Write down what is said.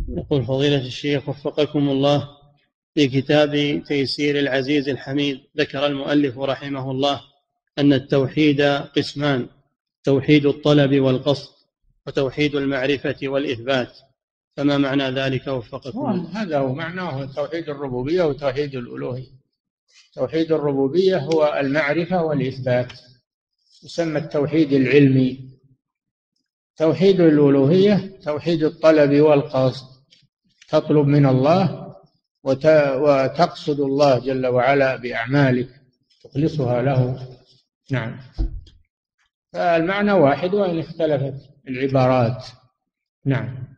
يقول فضيلة الشيخ وفقكم الله، في كتاب تيسير العزيز الحميد ذكر المؤلف رحمه الله أن التوحيد قسمان: توحيد الطلب والقصد، وتوحيد المعرفة والإثبات، فما معنى ذلك وفقكم الله؟ هذا هو معناه توحيد الربوبية وتوحيد الألوهية. توحيد الربوبية هو المعرفة والإثبات، يسمى التوحيد العلمي. توحيد الألوهية توحيد الطلب والقصد، تطلب من الله وتقصد الله جل وعلا بأعمالك، تخلصها له. نعم، فالمعنى واحد وإن اختلفت العبارات. نعم.